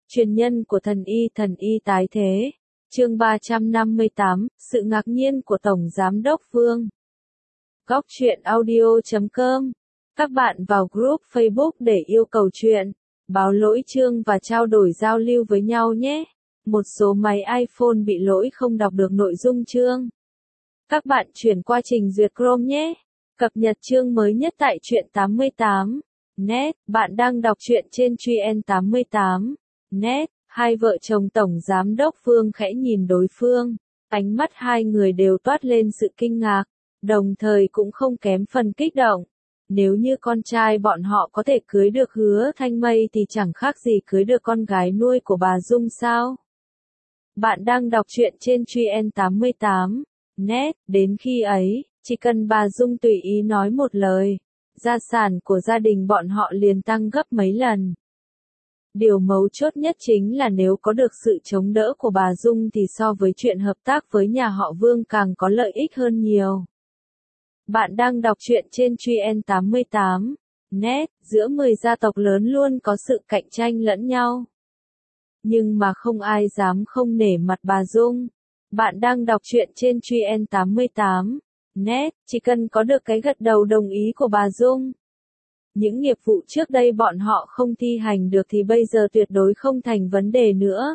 Truyền nhân của thần y tái thế. Chương 358, sự ngạc nhiên của Tổng Giám đốc Vương. Góc truyện audio.com. Các bạn vào group Facebook để yêu cầu truyện, báo lỗi chương và trao đổi giao lưu với nhau nhé. Một số máy iPhone bị lỗi không đọc được nội dung chương. Các bạn chuyển qua trình duyệt Chrome nhé. Cập nhật chương mới nhất tại truyện 88. Net, bạn đang đọc truyện trên Truyện 88. Net, hai vợ chồng Tổng Giám đốc Vương khẽ nhìn đối phương, ánh mắt hai người đều toát lên sự kinh ngạc, đồng thời cũng không kém phần kích động. Nếu như con trai bọn họ có thể cưới được Hứa Thanh Mây thì chẳng khác gì cưới được con gái nuôi của bà Dung sao? Bạn đang đọc truyện trên Truyện 88. Net, đến khi ấy, chỉ cần bà Dung tùy ý nói một lời, gia sản của gia đình bọn họ liền tăng gấp mấy lần. Điều mấu chốt nhất chính là nếu có được sự chống đỡ của bà Dung thì so với chuyện hợp tác với nhà họ Vương càng có lợi ích hơn nhiều. Bạn đang đọc truyện trên Truyện 88. Net, giữa 10 gia tộc lớn luôn có sự cạnh tranh lẫn nhau. Nhưng mà không ai dám không nể mặt bà Dung. Bạn đang đọc truyện trên Truyện 88. Net, chỉ cần có được cái gật đầu đồng ý của bà Dung. Những nghiệp vụ trước đây bọn họ không thi hành được thì bây giờ tuyệt đối không thành vấn đề nữa.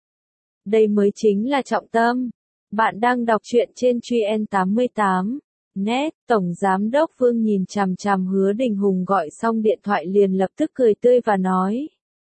Đây mới chính là trọng tâm. Bạn đang đọc truyện trên Truyện 88. Net, Tổng Giám đốc Vương nhìn chằm chằm Hứa Đình Hùng gọi xong điện thoại liền lập tức cười tươi và nói.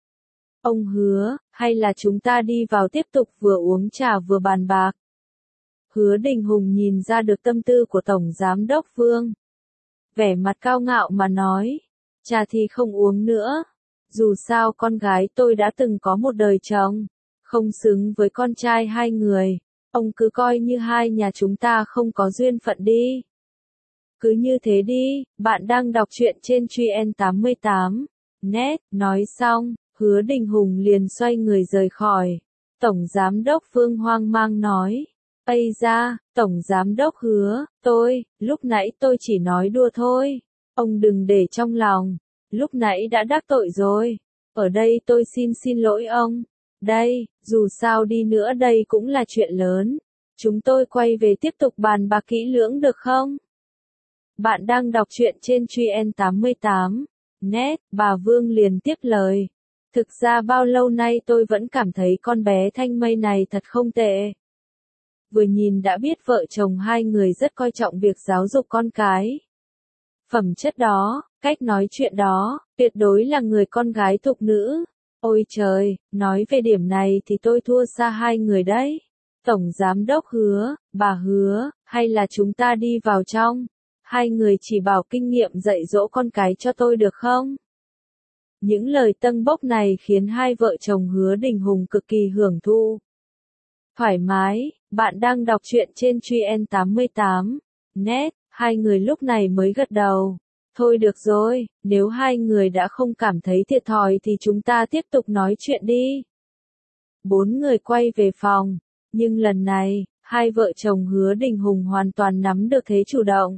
Ông Hứa, hay là chúng ta đi vào tiếp tục vừa uống trà vừa bàn bạc. Hứa Đình Hùng nhìn ra được tâm tư của Tổng Giám đốc Vương. Vẻ mặt cao ngạo mà nói. Trà thì không uống nữa. Dù sao con gái tôi đã từng có một đời chồng. Không xứng với con trai hai người. Ông cứ coi như hai nhà chúng ta không có duyên phận đi. Cứ như thế đi, bạn đang đọc truyện trên Truyện 88. Net, nói xong, Hứa Đình Hùng liền xoay người rời khỏi. Tổng Giám đốc Vương hoang mang nói. Ây da, Tổng Giám đốc Hứa, lúc nãy tôi chỉ nói đùa thôi. Ông đừng để trong lòng, lúc nãy đã đắc tội rồi. Ở đây tôi xin lỗi ông. Đây, dù sao đi nữa đây cũng là chuyện lớn. Chúng tôi quay về tiếp tục bàn bạc kỹ lưỡng được không? Bạn đang đọc truyện trên Truyện 88. Net, bà Vương liền tiếp lời. Thực ra bao lâu nay tôi vẫn cảm thấy con bé Thanh Mây này thật không tệ. Vừa nhìn đã biết vợ chồng hai người rất coi trọng việc giáo dục con cái. Phẩm chất đó, cách nói chuyện đó, tuyệt đối là người con gái thục nữ. Ôi trời, nói về điểm này thì tôi thua xa hai người đấy. Tổng Giám đốc Hứa, bà Hứa, hay là chúng ta đi vào trong. Hai người chỉ bảo kinh nghiệm dạy dỗ con cái cho tôi được không? Những lời tâng bốc này khiến hai vợ chồng Hứa Đình Hùng cực kỳ hưởng thụ. Thoải mái, bạn đang đọc truyện trên Truyện 88. Net, hai người lúc này mới gật đầu. Thôi được rồi, nếu hai người đã không cảm thấy thiệt thòi thì chúng ta tiếp tục nói chuyện đi. Bốn người quay về phòng, nhưng lần này, hai vợ chồng Hứa Đình Hùng hoàn toàn nắm được thế chủ động.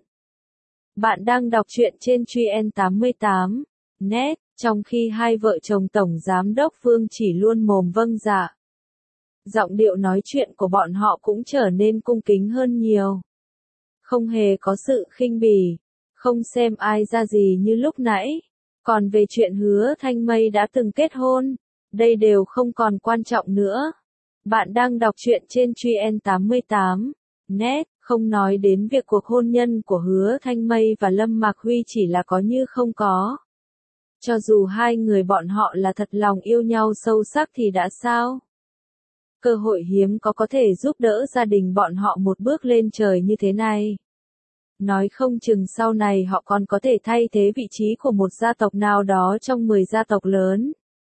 Bạn đang đọc truyện trên Truyện 88. Net, trong khi hai vợ chồng Tổng Giám đốc Vương chỉ luôn mồm vâng dạ. Giọng điệu nói chuyện của bọn họ cũng trở nên cung kính hơn nhiều. Không hề có sự khinh bỉ, không xem ai ra gì như lúc nãy. Còn về chuyện Hứa Thanh Mây đã từng kết hôn, đây đều không còn quan trọng nữa. Bạn đang đọc truyện trên Truyện 88. Net, không nói đến việc cuộc hôn nhân của Hứa Thanh Mây và Lâm Mạc Huy chỉ là có như không có. Cho dù hai người bọn họ là thật lòng yêu nhau sâu sắc thì đã sao? Cơ hội hiếm có thể giúp đỡ gia đình bọn họ một bước lên trời như thế này. Nói không chừng sau này họ còn có thể thay thế vị trí của một gia tộc nào đó trong 10 gia tộc lớn.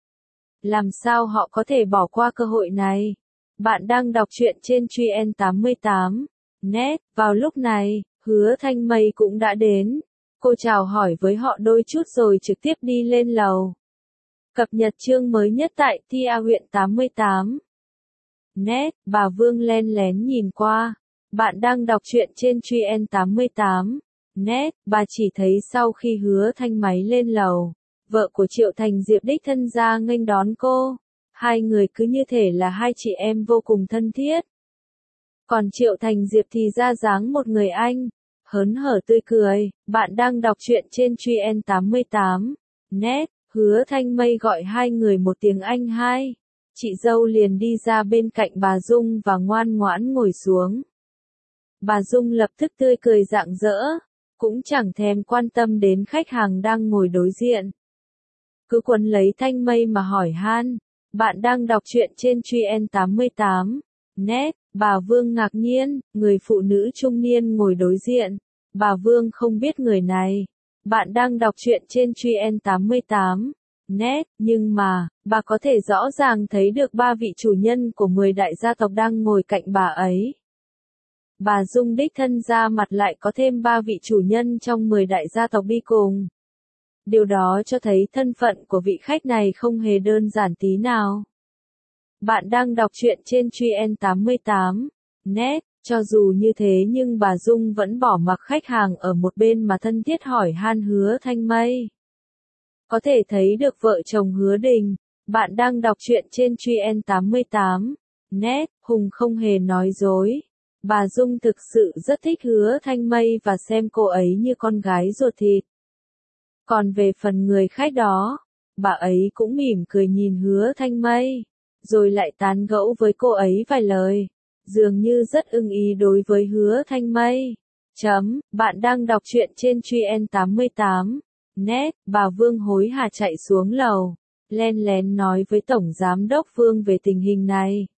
Làm sao họ có thể bỏ qua cơ hội này? Bạn đang đọc truyện trên Truyện 88. Net, vào lúc này, Hứa Thanh Mây cũng đã đến. Cô chào hỏi với họ đôi chút rồi trực tiếp đi lên lầu. Cập nhật chương mới nhất tại Truyện 88. Net, bà Vương len lén nhìn qua. Bạn đang đọc truyện trên Truyện 88. Net, bà chỉ thấy sau khi Hứa Thanh Máy lên lầu, vợ của Triệu Thành Diệp đích thân ra nghênh đón cô. Hai người cứ như thể là hai chị em vô cùng thân thiết. Còn Triệu Thành Diệp thì ra dáng một người anh, hớn hở tươi cười. Bạn đang đọc truyện trên Truyện 88 net. Hứa Thanh Mây gọi hai người một tiếng anh hai. Chị dâu liền đi ra bên cạnh bà Dung và ngoan ngoãn ngồi xuống. Bà Dung lập tức tươi cười rạng rỡ, cũng chẳng thèm quan tâm đến khách hàng đang ngồi đối diện. Cứ quấn lấy Thanh Mây mà hỏi han. Bạn đang đọc truyện trên Truyện 88 net. Bà Vương ngạc nhiên, người phụ nữ trung niên ngồi đối diện. Bà Vương không biết người này. Bạn đang đọc truyện trên Truyện 88 net, nhưng mà, bà có thể rõ ràng thấy được ba vị chủ nhân của 10 đại gia tộc đang ngồi cạnh bà ấy. Bà Dung đích thân ra mặt lại có thêm ba vị chủ nhân trong 10 đại gia tộc đi cùng. Điều đó cho thấy thân phận của vị khách này không hề đơn giản tí nào. Bạn đang đọc truyện trên Truyện 88 net. Cho dù như thế nhưng bà Dung vẫn bỏ mặc khách hàng ở một bên mà thân thiết hỏi han Hứa Thanh Mây. Có thể thấy được vợ chồng Hứa Đình. Bạn đang đọc truyện trên Truyện 88 net. Hùng không hề nói dối. Bà Dung thực sự rất thích Hứa Thanh Mây và xem cô ấy như con gái ruột thịt. Còn về phần người khách đó, bà ấy cũng mỉm cười nhìn Hứa Thanh Mây, rồi lại tán gẫu với cô ấy vài lời, dường như rất ưng ý đối với Hứa Thanh Mây. Bạn đang đọc truyện trên Truyện 88 net. Bà Vương hối hả chạy xuống lầu, len lén nói với Tổng Giám đốc Vương về tình hình này.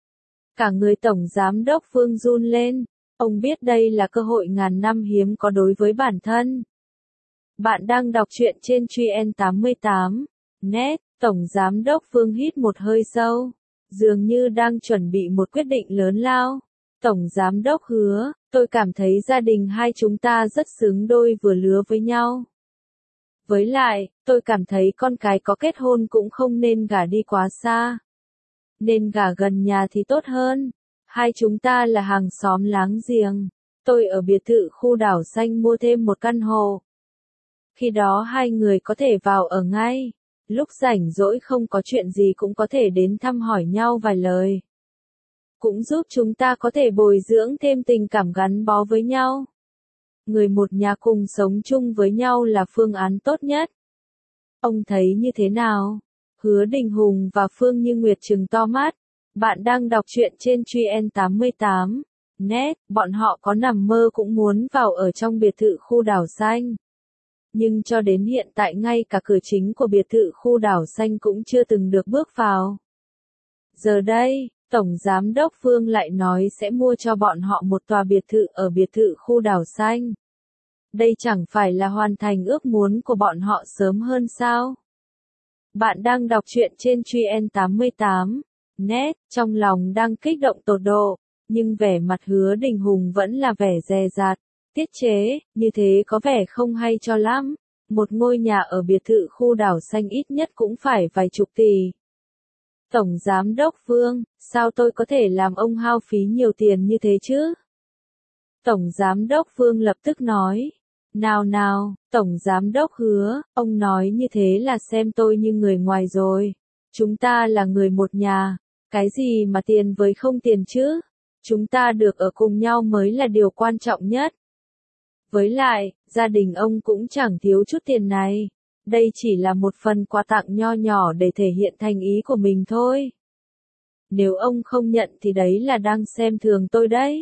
Cả người Tổng Giám đốc Vương run lên, ông biết đây là cơ hội ngàn năm hiếm có đối với bản thân. Bạn đang đọc truyện trên Truyện 88 net. Tổng Giám đốc Vương hít một hơi sâu, dường như đang chuẩn bị một quyết định lớn lao. Tổng Giám đốc Hứa, tôi cảm thấy gia đình hai chúng ta rất xứng đôi vừa lứa với nhau. Với lại, tôi cảm thấy con cái có kết hôn cũng không nên gả đi quá xa. Nên gả gần nhà thì tốt hơn. Hai chúng ta là hàng xóm láng giềng. Tôi ở biệt thự khu đảo xanh mua thêm một căn hộ. Khi đó hai người có thể vào ở ngay. Lúc rảnh rỗi không có chuyện gì cũng có thể đến thăm hỏi nhau vài lời. Cũng giúp chúng ta có thể bồi dưỡng thêm tình cảm gắn bó với nhau. Người một nhà cùng sống chung với nhau là phương án tốt nhất. Ông thấy như thế nào? Hứa Đình Hùng và Phương Như Nguyệt trừng to mắt. Bạn đang đọc truyện trên Truyện 88 net. Bọn họ có nằm mơ cũng muốn vào ở trong biệt thự khu đảo xanh. Nhưng cho đến hiện tại ngay cả cửa chính của biệt thự khu đảo xanh cũng chưa từng được bước vào. Giờ đây, Tổng Giám đốc Phương lại nói sẽ mua cho bọn họ một tòa biệt thự ở biệt thự khu đảo xanh. Đây chẳng phải là hoàn thành ước muốn của bọn họ sớm hơn sao? Bạn đang đọc truyện trên Truyện 88 net. Trong lòng đang kích động tột độ, nhưng vẻ mặt Hứa Đình Hùng vẫn là vẻ dè dặt. Tiết chế, như thế có vẻ không hay cho lắm. Một ngôi nhà ở biệt thự khu đảo xanh ít nhất cũng phải vài chục tỷ. Tổng Giám đốc Vương, sao tôi có thể làm ông hao phí nhiều tiền như thế chứ? Tổng Giám đốc Vương lập tức nói. Nào, Tổng Giám đốc Hứa, ông nói như thế là xem tôi như người ngoài rồi. Chúng ta là người một nhà, cái gì mà tiền với không tiền chứ? Chúng ta được ở cùng nhau mới là điều quan trọng nhất. Với lại, gia đình ông cũng chẳng thiếu chút tiền này. Đây chỉ là một phần quà tặng nho nhỏ để thể hiện thành ý của mình thôi. Nếu ông không nhận thì đấy là đang xem thường tôi đấy.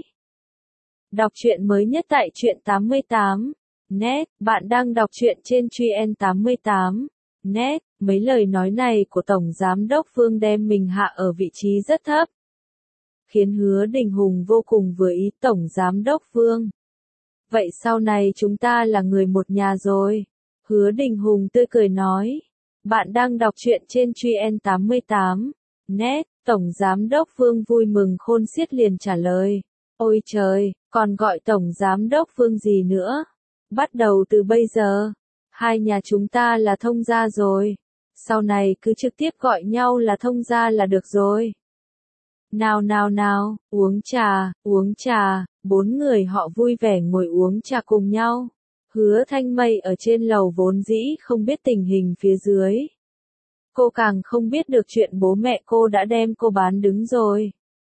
Đọc truyện mới nhất tại Truyện 88 net. Bạn đang đọc truyện trên Truyện 88 net. Mấy lời nói này của Tổng Giám đốc Vương đem mình hạ ở vị trí rất thấp, khiến Hứa Đình Hùng vô cùng vừa ý. Tổng Giám đốc Vương, vậy sau này chúng ta là người một nhà rồi. Hứa Đình Hùng tươi cười nói. Bạn đang đọc truyện trên Truyện 88 net. Tổng Giám đốc Vương vui mừng khôn xiết liền trả lời. Ôi trời, còn gọi Tổng Giám đốc Vương gì nữa? Bắt đầu từ bây giờ, hai nhà chúng ta là thông gia rồi. Sau này cứ trực tiếp gọi nhau là thông gia là được rồi. Nào, uống trà. Bốn người họ vui vẻ ngồi uống trà cùng nhau. Hứa Thanh Mây ở trên lầu vốn dĩ không biết tình hình phía dưới. Cô càng không biết được chuyện bố mẹ cô đã đem cô bán đứng rồi.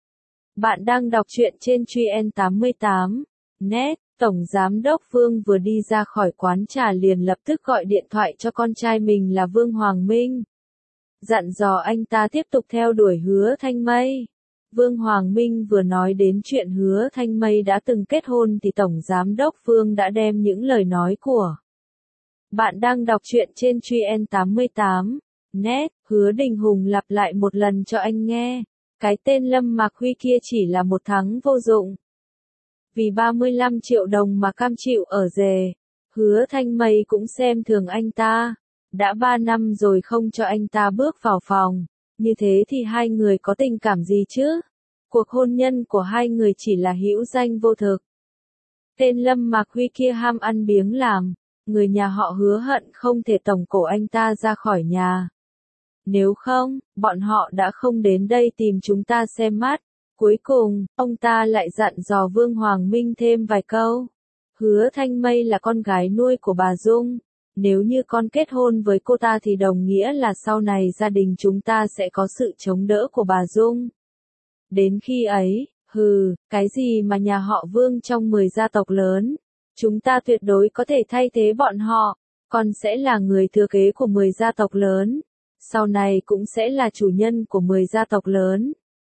Bạn đang đọc truyện trên Truyện 88 net. Tổng Giám đốc Vương vừa đi ra khỏi quán trà liền lập tức gọi điện thoại cho con trai mình là Vương Hoàng Minh. Dặn dò anh ta tiếp tục theo đuổi Hứa Thanh Mây. Vương Hoàng Minh vừa nói đến chuyện Hứa Thanh Mây đã từng kết hôn thì Tổng Giám đốc Vương đã đem những lời nói của bạn đang đọc truyện trên Truyện 88 net. Hứa Đình Hùng lặp lại một lần cho anh nghe. Cái tên Lâm Mạc Huy kia chỉ là một thằng vô dụng. Vì 35 triệu đồng mà cam chịu ở rể. Hứa Thanh Mây cũng xem thường anh ta. Đã 3 năm rồi không cho anh ta bước vào phòng. Như thế thì hai người có tình cảm gì chứ? Cuộc hôn nhân của hai người chỉ là hữu danh vô thực. Tên Lâm Mạc Huy kia ham ăn biếng làm. Người nhà họ Hứa hận không thể tổng cổ anh ta ra khỏi nhà. Nếu không, bọn họ đã không đến đây tìm chúng ta xem mắt. Cuối cùng, ông ta lại dặn dò Vương Hoàng Minh thêm vài câu. Hứa Thanh Mây là con gái nuôi của bà Dung. Nếu như con kết hôn với cô ta thì đồng nghĩa là sau này gia đình chúng ta sẽ có sự chống đỡ của bà Dung. Đến khi ấy, cái gì mà nhà họ Vương trong 10 gia tộc lớn. Chúng ta tuyệt đối có thể thay thế bọn họ. Con sẽ là người thừa kế của 10 gia tộc lớn. Sau này cũng sẽ là chủ nhân của 10 gia tộc lớn.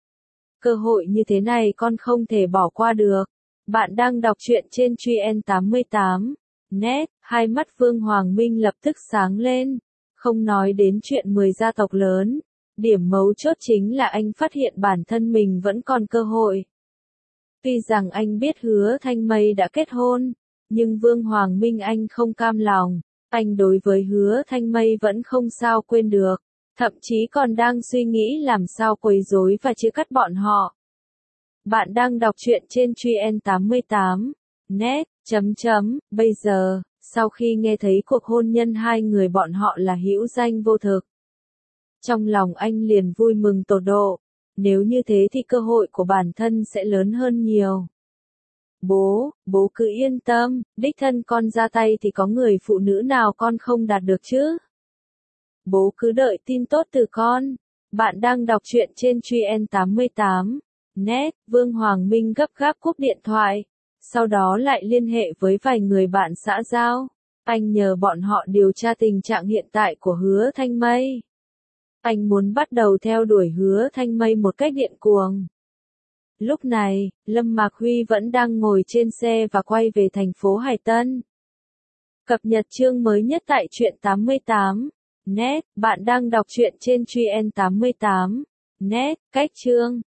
Cơ hội như thế này con không thể bỏ qua được. Bạn đang đọc truyện trên Truyện 88 net. Hai mắt Vương Hoàng Minh lập tức sáng lên. Không nói đến chuyện 10 gia tộc lớn. Điểm mấu chốt chính là anh phát hiện bản thân mình vẫn còn cơ hội. Tuy rằng anh biết Hứa Thanh Mây đã kết hôn. Nhưng Vương Hoàng Minh anh không cam lòng. Anh đối với Hứa Thanh Mây vẫn không sao quên được. Thậm chí còn đang suy nghĩ làm sao quấy rối và chia cắt bọn họ. Bạn đang đọc truyện trên Truyện 88 net. Bây giờ, sau khi nghe thấy cuộc hôn nhân hai người bọn họ là hữu danh vô thực. Trong lòng anh liền vui mừng tột độ. Nếu như thế thì cơ hội của bản thân sẽ lớn hơn nhiều. Bố cứ yên tâm, đích thân con ra tay thì có người phụ nữ nào con không đạt được chứ? Bố cứ đợi tin tốt từ con. Bạn đang đọc truyện trên Truyện 88 net. Vương Hoàng Minh gấp gáp cúp điện thoại. Sau đó lại liên hệ với vài người bạn xã giao. Anh nhờ bọn họ điều tra tình trạng hiện tại của Hứa Thanh Mây. Anh muốn bắt đầu theo đuổi Hứa Thanh Mây một cách điên cuồng. Lúc này, Lâm Mạc Huy vẫn đang ngồi trên xe và quay về thành phố Hải Tân. Cập nhật chương mới nhất tại Truyện 88 net. Bạn đang đọc truyện trên Truyện 88 net. Cách chương